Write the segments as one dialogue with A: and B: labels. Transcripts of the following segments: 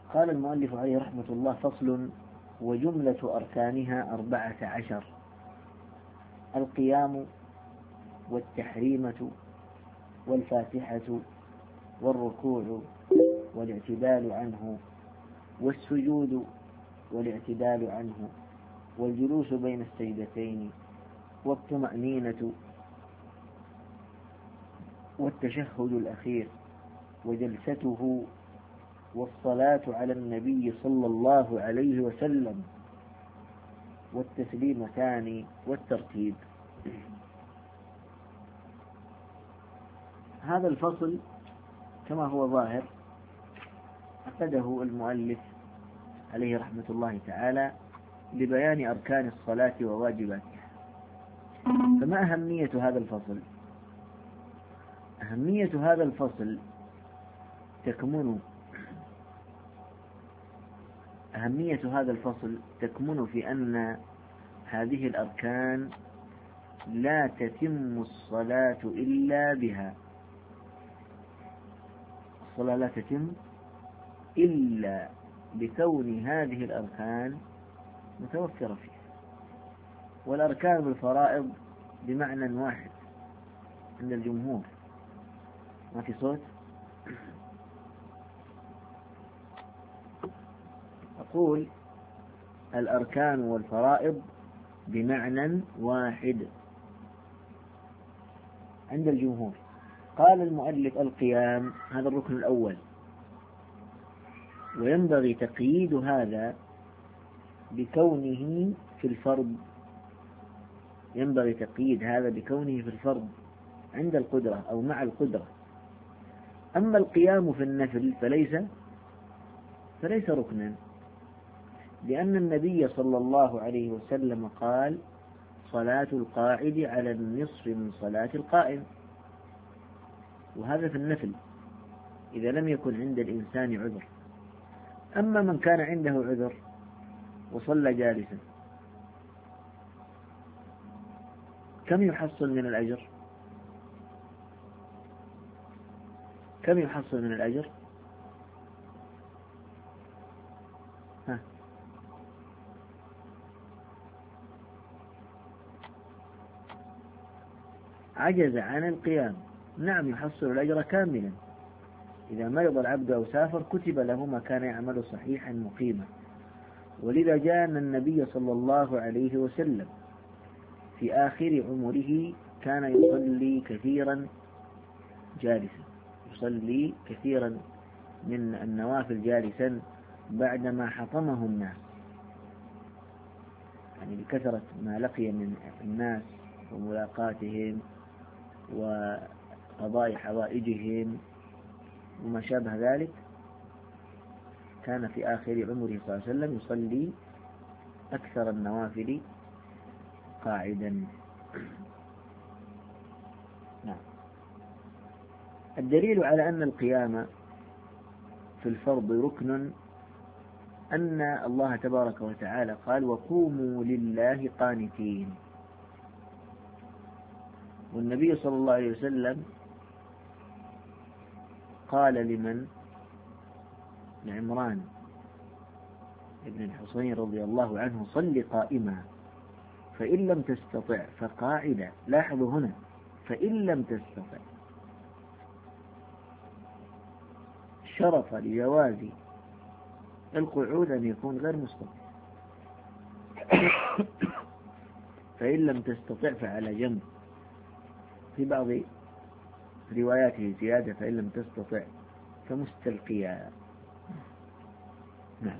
A: قال المؤلف عليه رحمة الله: فصل: وجملة أركانها 14: القيام، والتحريمة، والفاتحة، والركوع والاعتدال عنه، والسجود والاعتدال عنه، والجلوس بين السجدتين، والطمأنينة، والتشهد الأخير، وجلسته، والصلاة على النبي صلى الله عليه وسلم، والتسليمتان، والترتيب. هذا الفصل كما هو ظاهر عقده المؤلف عليه رحمة الله تعالى لبيان أركان الصلاة وواجباتها. فما أهمية هذا الفصل؟ أهمية هذا الفصل تكمن في أن هذه الأركان لا تتم الصلاة إلا بها. الصلاة لا تتم إلا بكون هذه الأركان متوفرة فيها. والأركان بالفرائض بمعنى واحد عند الجمهور. ما في صوت؟ أقول الأركان والفرائض بمعنى واحد عند الجمهور. قال المؤلف: القيام، هذا الركن الأول، وينبغي تقييد هذا بكونه في الفرض. عند القدرة أو مع القدرة. أما القيام في النفل فليس ركنا، لأن النبي صلى الله عليه وسلم قال: صلاة القاعد على النصف من صلاة القائم. وهذا في النفل إذا لم يكن عند الإنسان عذر. أما من كان عنده عذر وصلى جالسا، كم يحصل من الأجر؟ عجز عن القيام، نعم يحصل الأجر كاملا. إذا مرض العبد أو سافر كتب له ما كان يعمل صحيحا مقيما. ولذا جاء أن النبي صلى الله عليه وسلم في آخر عمره كان يصلي كثيرا من النوافل جالسا بعدما حطمه الناس، يعني بكثرة ما لقي من الناس وملاقاتهم وقضاء حوائجهم وما شابه ذلك، كان في آخر عمره صلى الله عليه وسلم يصلي أكثر النوافل قاعدا. نعم. الدليل على أن القيام في الفرض ركن أن الله تبارك وتعالى قال: وقوموا لله قانتين. والنبي صلى الله عليه وسلم قال لعمران ابن الحصين رضي الله عنه: صل قائما، فإن لم تستطع فقاعدا. لاحظوا هنا فإن لم تستطع، شرط لجواز القعود أن يكون غير مستطيع. فإن لم تستطع فعلى جنب. في بعض رواياته زيادة: فإن لم تستطع فمستلقيا. نعم.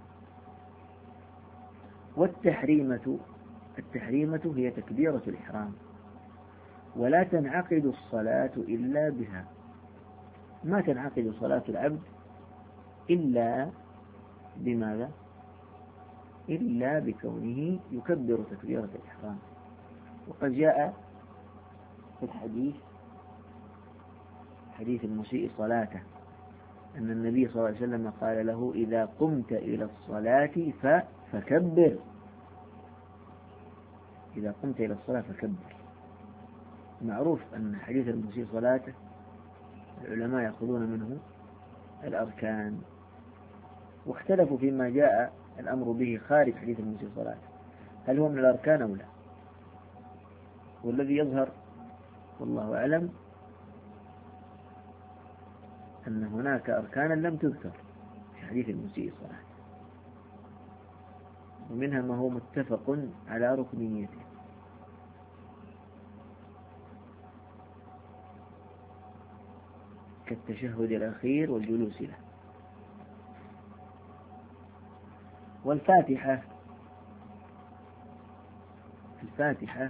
A: والتحريمة هي تكبيرة الإحرام، ولا تنعقد الصلاة إلا بها. ما تنعقد صلاة العبد إلا بماذا؟ إلا بكونه يكبر تكبيرة الإحرام. وقد جاء في حديث المسيء صلاته أن النبي صلى الله عليه وسلم قال له: إذا قمت إلى الصلاة فكبر. إذا قمت إلى الصلاة فكبر. معروف أن حديث المسيء صلاته العلماء يأخذون منه الأركان واختلفوا فيما جاء الأمر به خارج حديث المسيء صلاته، هل هو من الأركان أو لا؟ والذي يظهر والله أعلم أن هناك أركانا لم تذكر في حديث المسيء صلاته، ومنها ما هو متفق على ركنيته، كالتشهد الأخير والجلوس له. والفاتحة، الفاتحة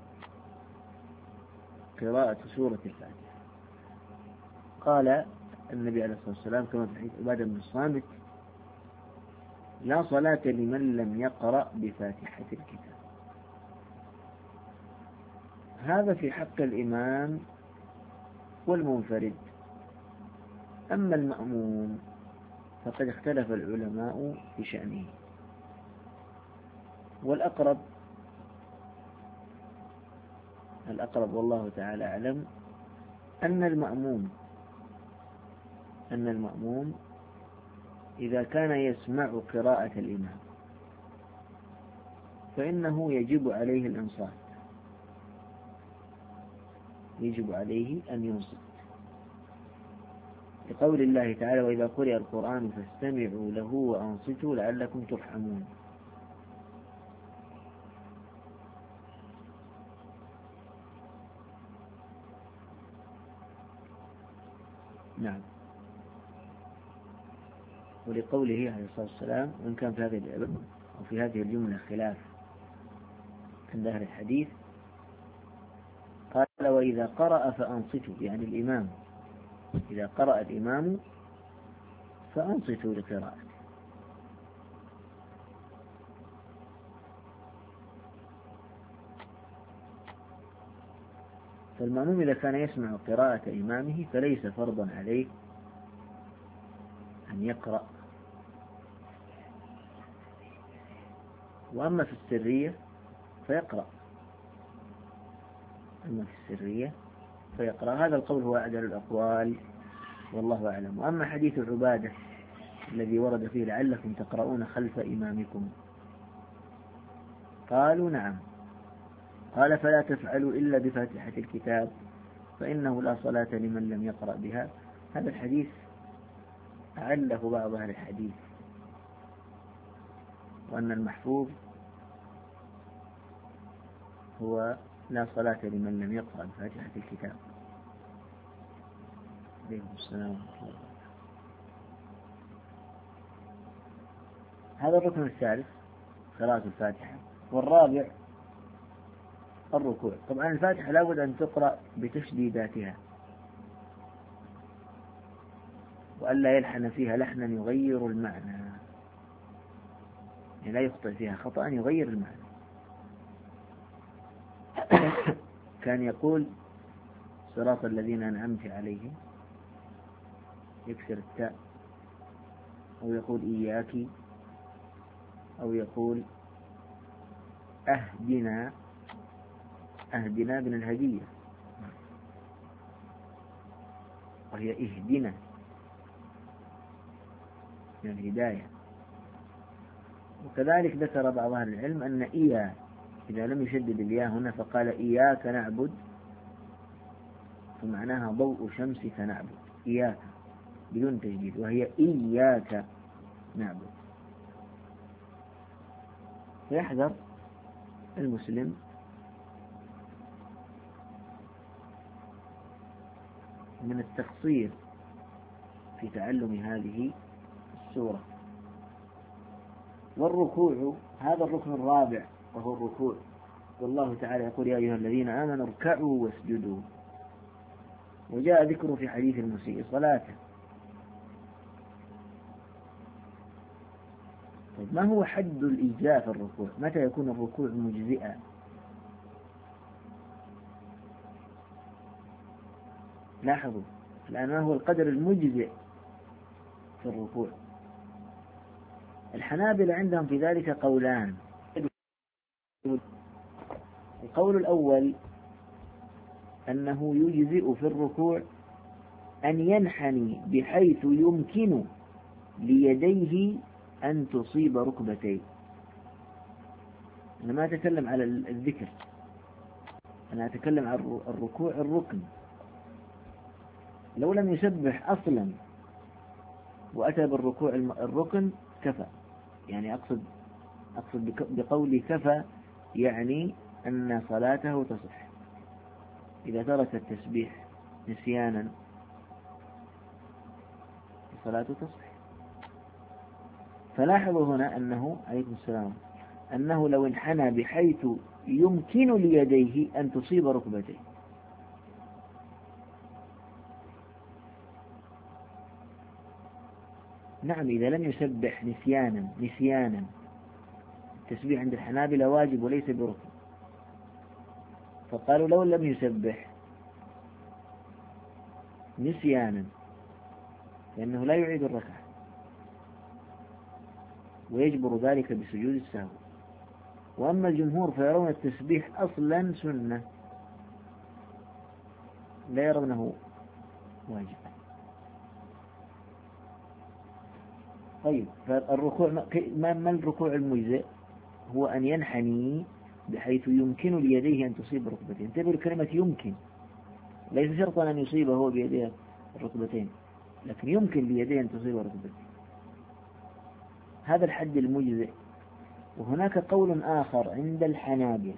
A: قراءة سورة الفاتحة، قال النبي عليه الصلاة والسلام كما في حديث عبادة بن الصامت: لا صلاة لمن لم يقرأ بفاتحة الكتاب. هذا في حق الإمام والمنفرد. أما المأموم فقد اختلف العلماء في شأنه، والأقرب والله تعالى أعلم أن المأموم إذا كان يسمع قراءة الإمام فإنه يجب عليه الإنصات، يجب عليه أن ينصت، لقول الله تعالى: وإذا قرئ القرآن فاستمعوا له وأنصتوا لعلكم ترحمون. نعم. ولقوله عليه الصلاة والسلام، وإن كان في هذه الجملة خلاف عند أهل الحديث، قال: وإذا قرأ فأنصتوا، يعني الإمام إذا قرأ الإمام فأنصتوا لقراءته. فالمأموم إذا كان يسمع قراءة إمامه فليس فرضا عليه أن يقرأ. وأما في السرية فيقرأ، هذا القول هو أعدل الأقوال والله أعلم. وأما حديث عبادة الذي ورد فيه: لعلكم تقرؤون خلف إمامكم، قالوا: نعم. قال: فلا تفعلوا إلا بفاتحة الكتاب فإنه لا صلاة لمن لم يقرأ بها. هذا الحديث أعله بعض أهل الحديث، وأن المحفوظ هو لا صلاة لمن لم يقرأ بفاتحة الكتاب. عليكم السلام ورحمة الله وبركاته. هذا الركن الثالث قراءة الفاتحة. والرابع الركوع. طبعا الفاتحة لابد أن تقرأ بتشديداتها، وألا يلحن فيها لحنا يغير المعنى، يعني لا يخطئ فيها خطأ يغير المعنى. كان يقول: صراط الذين أنعمت عليهم، يكسر التاء، أو يقول إياك، أو يقول أهدنا من الهدية، وهي اهدنا من الهداية. وكذلك ذكر بعض أهل العلم أن إياه إذا لم يشدد الياء هنا فقال: إياك نعبد، فمعناها ضوء شمسك نعبد، إياك بدون تجديد، وهي إياك نعبد. فيحذر المسلم من التقصير في تعلم هذه السورة. والركوع هذا الركن الرابع، وهو الركوع. والله تعالى يقول: يا أيها الذين آمنوا اركعوا واسجدوا. وجاء ذكره في حديث المسيء صلاته. طيب، ما هو حد الإجزاء في الركوع؟ متى يكون الركوع مجزئا؟ لاحظوا الآن ما هو القدر المجزئ في الركوع. الحنابلة عندهم في ذلك قولان. القول الأول أنه يجزئ في الركوع أن ينحني بحيث يمكن ليديه أن تصيب ركبتيه. أنا ما أتكلم على الذكر، أنا أتكلم عن الركوع الركن. لو لم يسبح أصلا وأتى بالركوع الركن كفى. يعني أقصد بقولي كفى يعني أن صلاته تصح. إذا ترك التسبيح نسيانا صلاته تصح. فلاحظوا هنا أنه عليكم السلام أنه لو انحنى بحيث يمكن ليديه أن تصيب ركبتيه. نعم إذا لم يسبح نسيانا التسبيح عند الحنابلة واجب وليس بركن، فقالوا لو لم يسبح نسيانا لأنه لا يعيد الركعة ويجبر ذلك بسجود السهو. وأما الجمهور فيرون التسبيح أصلا سنة لا يرونه واجب. طيب فالركوع ما الركوع المجزئ؟ هو أن ينحني بحيث يمكن ليديه أن تصيب ركبتين. انتبهوا لكلمة يمكن، ليس شرطا أن يصيبه هو بيديه الركبتين، لكن يمكن ليديه أن تصيب ركبتين. هذا الحد المجزئ. وهناك قول آخر عند الحنابلة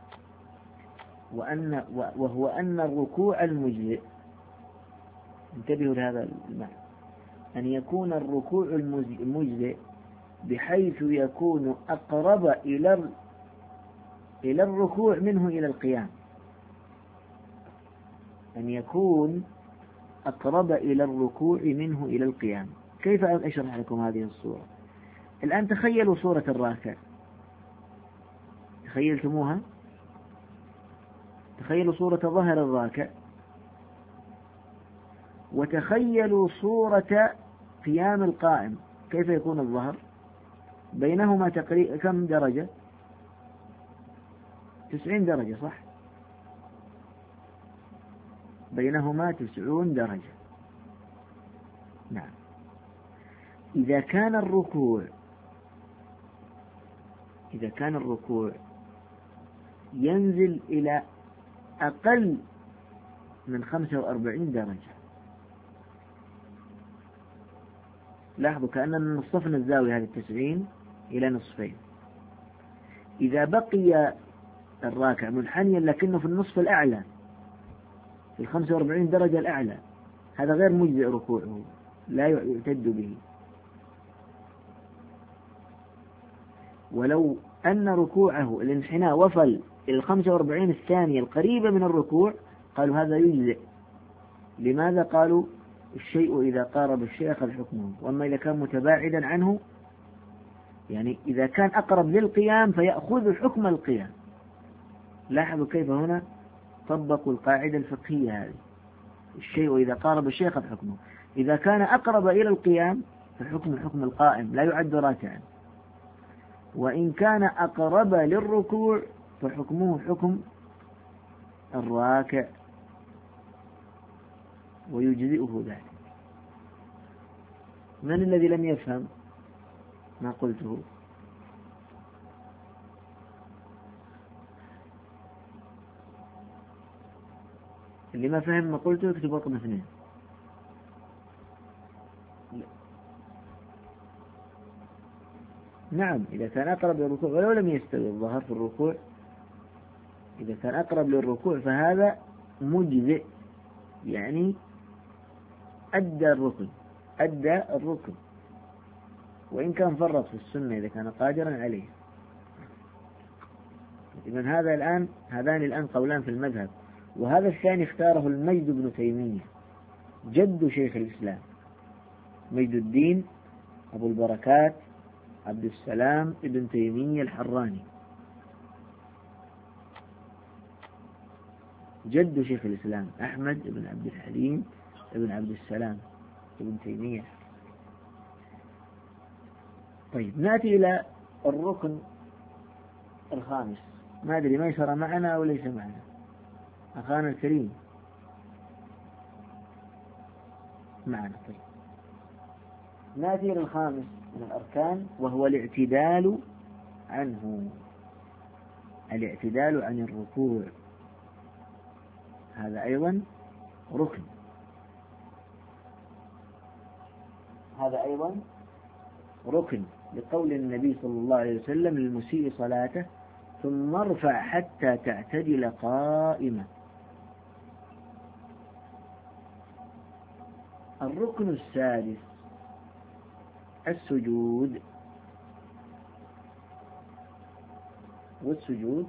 A: وهو أن الركوع المجزئ، انتبهوا لهذا المعنى، أن يكون الركوع المجزئ بحيث يكون أقرب إلى الركوع منه إلى القيام. أن يكون أقرب إلى الركوع منه إلى القيام. كيف أشرح لكم هذه الصورة؟ الآن تخيلوا صورة الراكع، تخيلتموها؟ تخيلوا صورة ظهر الراكع، وتخيلوا صورة قيام القائم. كيف يكون الظهر؟ بينهما تقريبا كم درجة؟ 90 درجة، صح؟ بينهما 90 درجة. نعم. إذا كان الركوع ينزل إلى أقل من 45 درجة، لاحظوا كأننا نصفنا الزاوية هذه 90 إلى نصفين. إذا بقي الراكع منحنيا لكنه في النصف الأعلى، في 45 درجة الأعلى، هذا غير مجزئ ركوعه، لا يعتد به. ولو أن ركوعه الانحناء وصل إلى 45 الثانية القريبة من الركوع قالوا هذا يجزئ. لماذا؟ قالوا الشيء إذا قارب الشيء أخذ حكمه، وأما إذا كان متباعدا عنه، يعني إذا كان أقرب للقيام فيأخذ حكم القيام. لاحظوا كيف هنا طبقوا القاعدة الفقهية هذه، الشيء إذا قارب الشيء أخذ حكمه. إذا كان أقرب إلى القيام فحكم حكم القائم لا يعد راكعا، وإن كان أقرب للركوع فحكمه حكم الراكع ويجزئه ذلك. من الذي لم يفهم ما قلته؟ اللي ما فهم ما قلته يكتب رقم 2. نعم إذا كان أقرب للركوع ولو لم يستوي الظهر في الركوع، إذا كان أقرب للركوع فهذا مجزئ، يعني أدى الركن وإن كان فرط في السنة إذا كان قادرا عليه. إذن هذان الآن قولان في المذهب، وهذا الثاني اختاره المجد بن تيمية جد شيخ الإسلام، مجد الدين أبو البركات عبد السلام ابن تيمية الحراني، جد شيخ الإسلام أحمد بن عبد الحليم ابن عبد السلام ابن تيمية. طيب نأتي إلى الركن الخامس. ما أدري ما يسرى معنا أو ليس معنا أخانا الكريم؟ معنا. طيب نأتي للخامس من الأركان وهو الاعتدال عنه، الاعتدال عن الركوع، هذا أيضا ركن، هذا أيضا ركن، لقول النبي صلى الله عليه وسلم للمسيء صلاته ثم ارفع حتى تعتدل قائمة. الركن السادس السجود، والسجود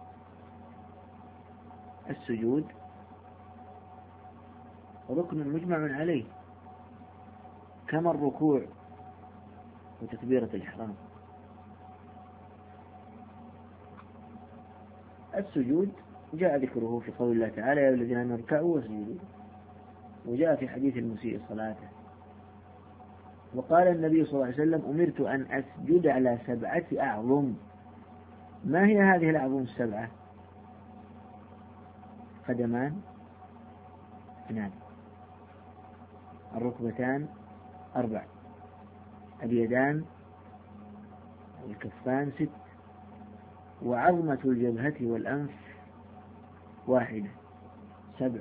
A: ركن مجمع عليه كما الركوع وتكبيرة الإحرام. السجود جاء ذكره في قول الله تعالى يا الذين آمنوا اركعوا واسجدوا، وجاء في حديث المسيء صلاته. وقال النبي صلى الله عليه وسلم أمرت أن أسجد على 7 أعظم. ما هي هذه الأعظم 7؟ قدمان 2، الركبتان 4، اليدان والكفان 6، وعظمة الجبهة والأنف 1، 7.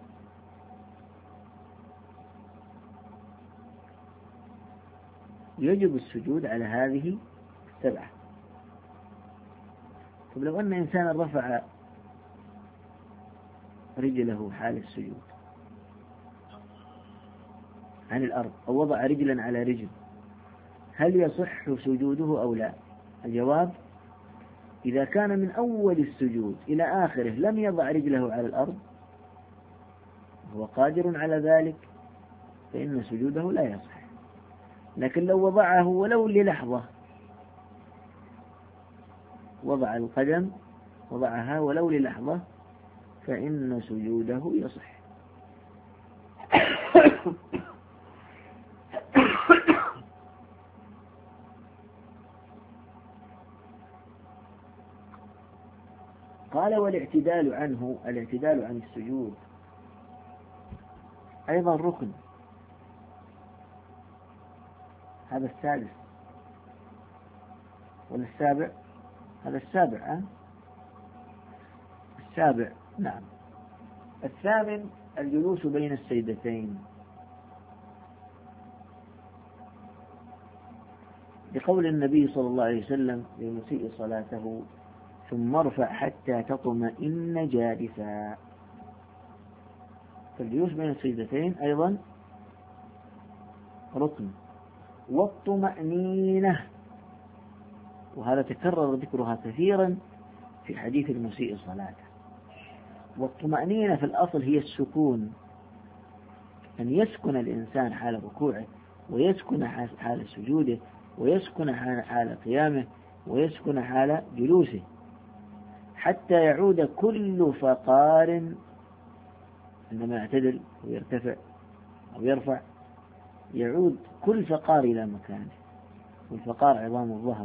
A: يجب السجود على هذه 7. طب لو أن إنسانا رفع رجله حال السجود عن الأرض أو وضع رجلا على رجل، هل يصح سجوده أو لا؟ الجواب إذا كان من أول السجود إلى آخره لم يضع رجله على الأرض وهو قادر على ذلك فإن سجوده لا يصح. لكن لو وضعه ولو للحظة، وضع القدم وضعها ولو للحظة فإن سجوده يصح. قال والاعتدال عنه، الاعتدال عن السجود أيضا ركن، هذا السادس ولا السابع؟ هذا السابع. السابع نعم. الثامن الجلوس بين السجدتين، لقول النبي صلى الله عليه وسلم للمسيء صلاته ثم ارفع حتى تطمئن جالسا. فالجلوس بين السجدتين أيضا ركن. والطمأنينة، وهذا تكرر ذكرها كثيرا في حديث المسيء صلاته. والطمأنينة في الأصل هي السكون، أن يسكن الإنسان حال ركوعه، ويسكن حال سجوده، ويسكن حال قيامه، ويسكن حال جلوسه، حتى يعود كل فقار عندما يعتدل أو يرتفع أو يرفع، يعود كل فقار إلى مكانه، والفقار عظام الظهر.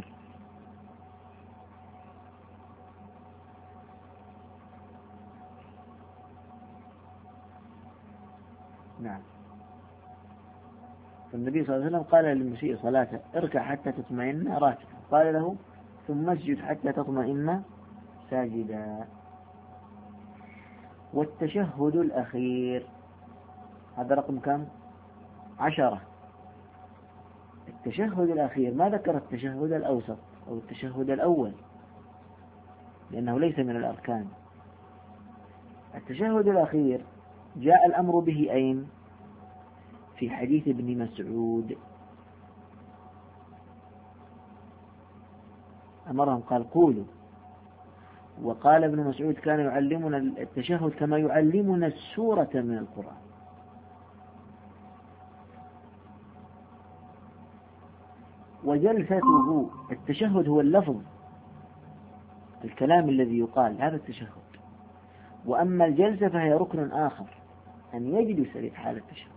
A: نعم. فالنبي صلى الله عليه وسلم قال للمسيء صلاته اركع حتى تطمئن راكعا، قال له ثم اسجد حتى تطمئن ساجدا. والتشهد الأخير هذا رقم كم؟ 10. التشهد الأخير ما ذكر التشهد الأوسط أو التشهد الأول لأنه ليس من الأركان. التشهد الأخير جاء الأمر به أين؟ في حديث ابن مسعود، أمرهم قال قولوا. وقال ابن مسعود كان يعلمنا التشهد كما يعلمنا السورة من القرآن. وجلسته، التشهد هو اللفظ، الكلام الذي يقال، هذا التشهد. وأما الجلسة فهي ركن آخر، أن يجلس لحال التشهد.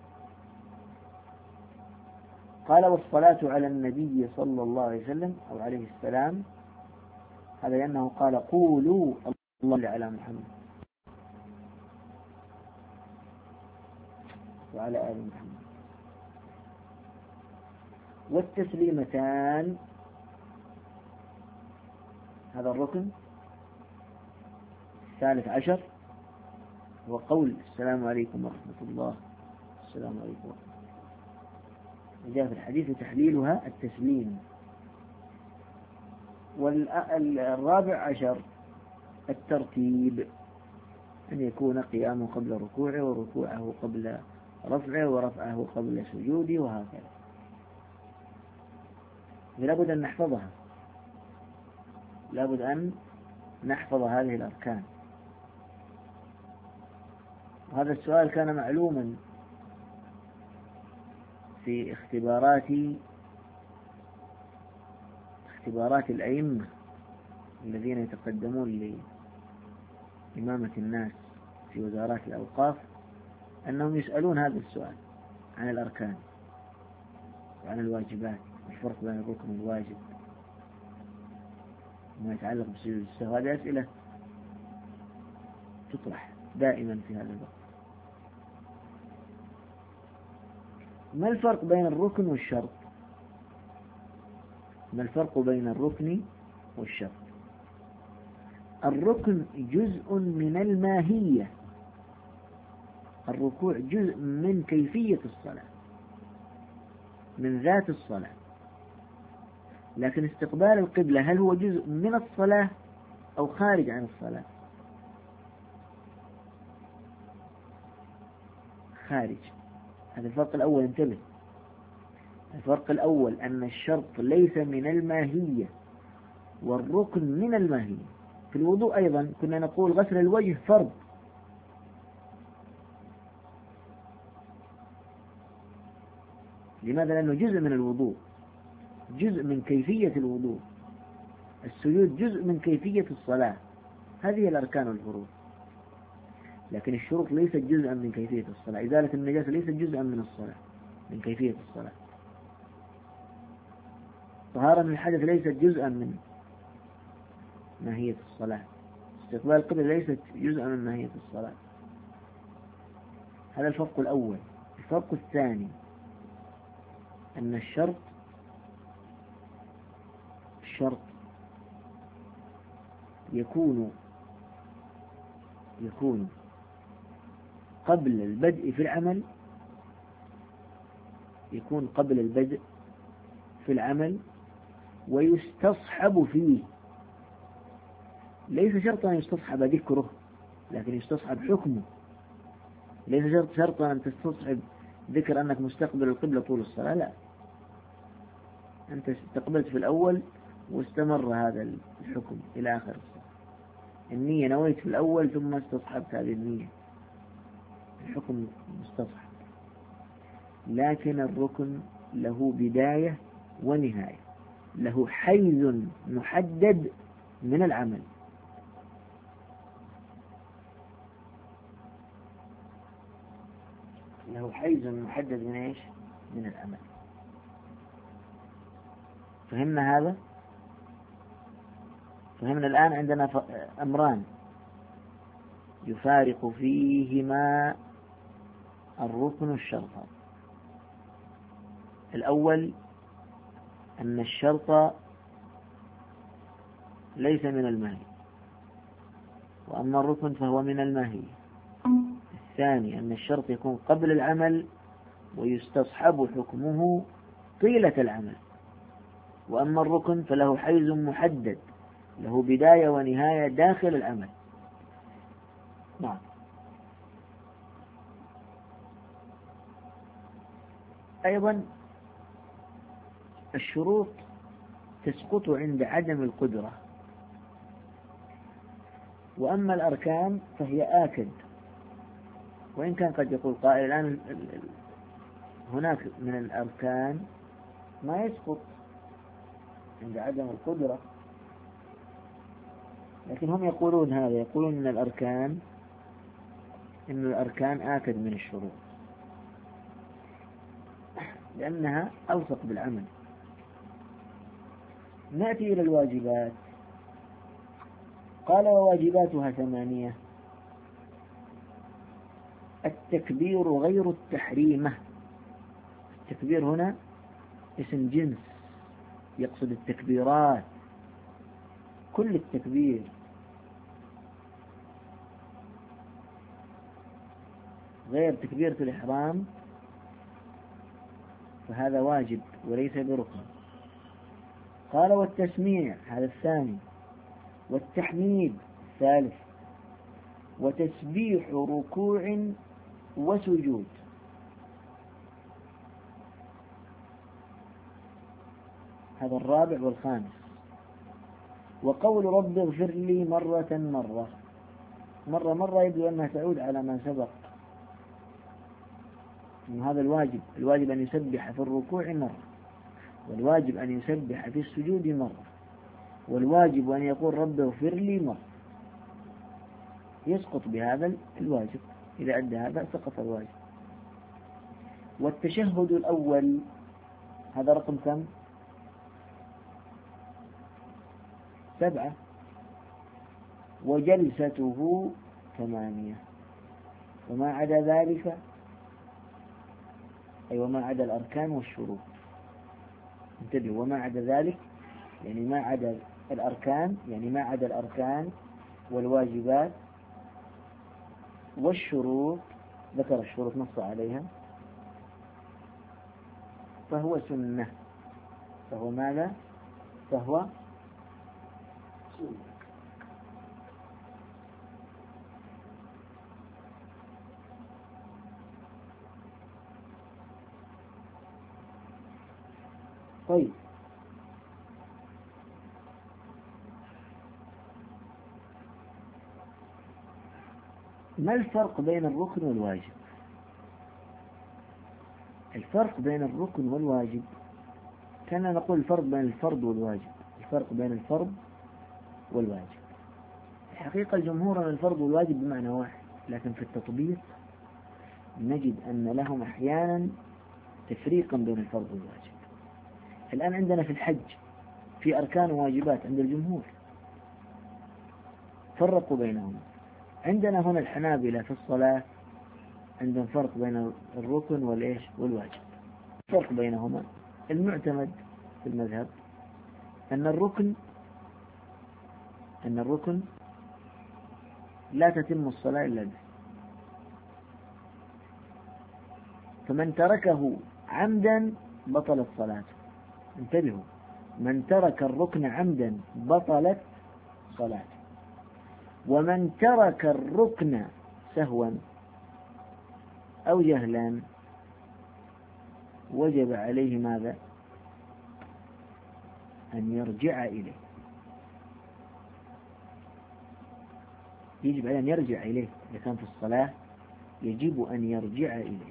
A: قال والصلاة على النبي صلى الله عليه وسلم أو عليه السلام، هذا لأنه قال قولوا الله على محمد وعلى آل محمد. والتسليمتان، هذا الركن. الثالث عشر هو قول السلام عليكم ورحمة الله، السلام عليكم ورحمة الله، جاء في الحديث تحليلها التسليم. والرابع عشر الترتيب، أن يكون قيامه قبل ركوعه، وركوعه قبل رفعه، ورفعه قبل سجوده، وهكذا. لابد أن نحفظها، لابد أن نحفظ هذه الأركان. وهذا السؤال كان معلوما في اختبارات الأئمة الذين يتقدمون لإمامة الناس في وزارات الأوقاف، أنهم يسألون هذا السؤال عن الأركان وعن الواجبات، الفرق بين الركن والواجب، ما يتعلق بسجود السهو. هذه أسئلة تطرح دائما في هذا الوقت. ما الفرق بين الركن والشرط؟ ما الفرق بين الركن والشرط؟ الركن جزء من الماهية، الركوع جزء من كيفية الصلاة، من ذات الصلاة. لكن استقبال القبلة هل هو جزء من الصلاة أو خارج عن الصلاة؟ خارج. هذا الفرق الأول، انتبه. الفرق الأول أن الشرط ليس من الماهية والركن من الماهية. في الوضوء أيضا كنا نقول غسل الوجه فرض، لماذا؟ لأنه جزء من الوضوء، جزء من كيفية الوضوء. السجود جزء من كيفية الصلاة. هذه الأركان والفروض. لكن الشروط ليست جزءا من كيفية الصلاة. إزالة النجاسة ليست جزءا من الصلاة، من كيفية الصلاة. طهارة من الحدث ليست جزءا من ماهية الصلاة. استقبال القبلة ليست جزءا من ماهية الصلاة. هذا الفرق الأول. الفرق الثاني أن الشرط يكون قبل البدء في العمل، يكون قبل البدء في العمل ويستصحب فيه. ليس شرطا أن يستصحب ذكره، لكن يستصحب حكمه. ليس شرطا أن تستصحب ذكر أنك مستقبل القبلة طول الصلاة، لا، أنت استقبلت في الأول واستمر هذا الحكم إلى آخر الصلاة. النية نويت في الأول ثم استصحبت هذه النية، الحكم مستصحب. لكن الركن له بداية ونهاية، له حيز محدد من العمل. له حيز محدد من ايش؟ من العمل. فهمنا هذا؟ فهمنا الآن عندنا أمران يفارق فيهما الركن والشرط. الأول أن الشرط ليس من الماهي، وأما الركن فهو من الماهي. الثاني أن الشرط يكون قبل العمل ويستصحب حكمه طيلة العمل، وأما الركن فله حيز محدد، له بداية ونهاية داخل العمل. نعم. أيضا الشروط تسقط عند عدم القدرة، وأما الأركان فهي آكد. وإن كان قد يقول قائل الآن هناك من الأركان ما يسقط عند عدم القدرة، لكن هم يقولون هذا، يقولون إن الأركان آكد من الشروط لأنها ألصق بالعمل. نأتي إلى الواجبات. قال وواجباتها 8: التكبير غير التحريمة. التكبير هنا اسم جنس يقصد التكبيرات، كل التكبير، غير تكبيرة الإحرام فهذا واجب وليس بركن. قال والتسميع هذا الثاني، والتحميد الثالث، وتسبيح ركوع وسجود هذا الرابع والخامس. وقول رب اغفر لي مرة يبدو أنها تعود على ما سبق، إن هذا الواجب أن يسبح في الركوع مرة، والواجب أن يسبح في السجود مرة، والواجب أن يقول رب اغفر لي مرة، يسقط بهذا الواجب، إذا أدى هذا سقط الواجب. والتشهد الأول هذا رقم كم؟ 7، وجلسته 8، وما عدا ذلك أي وما عدا الأركان والشروط، انتبهوا، وما عدا ذلك يعني ما عدا الأركان، يعني ما عدا الأركان والواجبات والشروط، ذكر الشروط نص عليها، فهو سنة. فهو ماذا؟ فهو سنة. طيب، ما الفرق بين الركن والواجب؟ الفرق بين الركن والواجب، كنا نقول الفرق بين الفرض والواجب، الفرق بين الفرض والواجب. الحقيقة الجمهور أن الفرض والواجب بمعنى واحد، لكن في التطبيق نجد أن لهم أحيانا تفريقا بين الفرض والواجب. الآن عندنا في الحج في أركان وواجبات عند الجمهور، فرقوا بينهم. عندنا هنا الحنابلة في الصلاة عندهم فرق بين الركن والواجب. الفرق بينهما المعتمد في المذهب أن الركن لا تتم الصلاة إلا به، فمن تركه عمدا بطلت صلاته. انتبهوا، من ترك الركن عمدا بطلت صلاته، ومن ترك الركن سهوا أو جهلا وجب عليه ماذا؟ أن يرجع إليه، يجب عليه أن يرجع إليه. إذا كان في الصلاة يجب أن يرجع إليه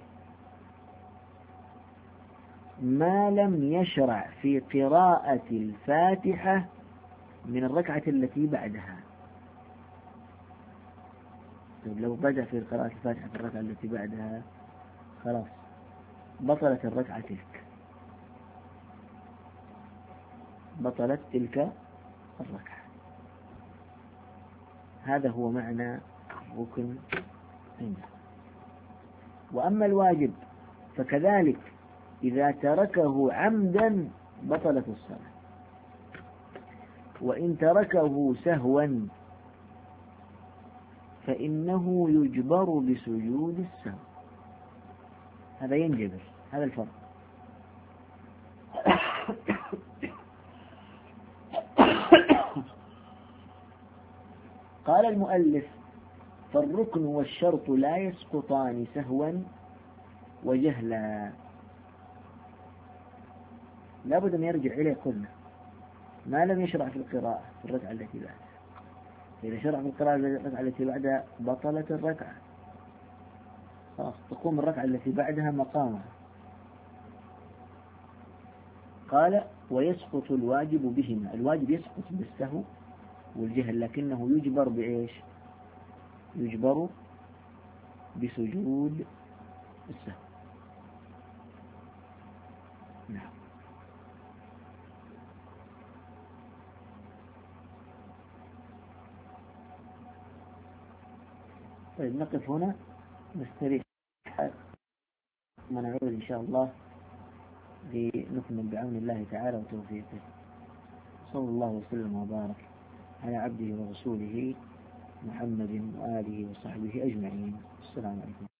A: ما لم يشرع في قراءة الفاتحة من الركعة التي بعدها. لو بدأ في قراءة الفاتحة في الركعة التي بعدها خلاص بطلت الركعة تلك، بطلت تلك الركعة. هذا هو معنى الركن عنده. وأما الواجب فكذلك إذا تركه عمدا بطلت الصلاة، وإن تركه سهوا فإنه يجبر بسجود السهو. هذا ينجبر، هذا الفرق. قال المؤلف فالركن والشرط لا يسقطان سهوا وجهلا، لابد أن يرجع إليه قلنا ما لم يشرع في القراءة في الركعة التي بعدها. إذا شرع في القراءة في الركعة التي بعدها بطلت الركعة، خلاص تقوم الركعة التي بعدها مقامها. قال ويسقط الواجب بهما، الواجب يسقط بالسهو والجهل، لكنه يجبر بإيش؟ يجبر بسجود السهو. نعم. طيب نقف هنا نستريح ونعود إن شاء الله لنكمل بعون الله تعالى وتوفيقه. صلى الله وسلم وبارك على عبده ورسوله محمد وآله وصحبه أجمعين. السلام عليكم.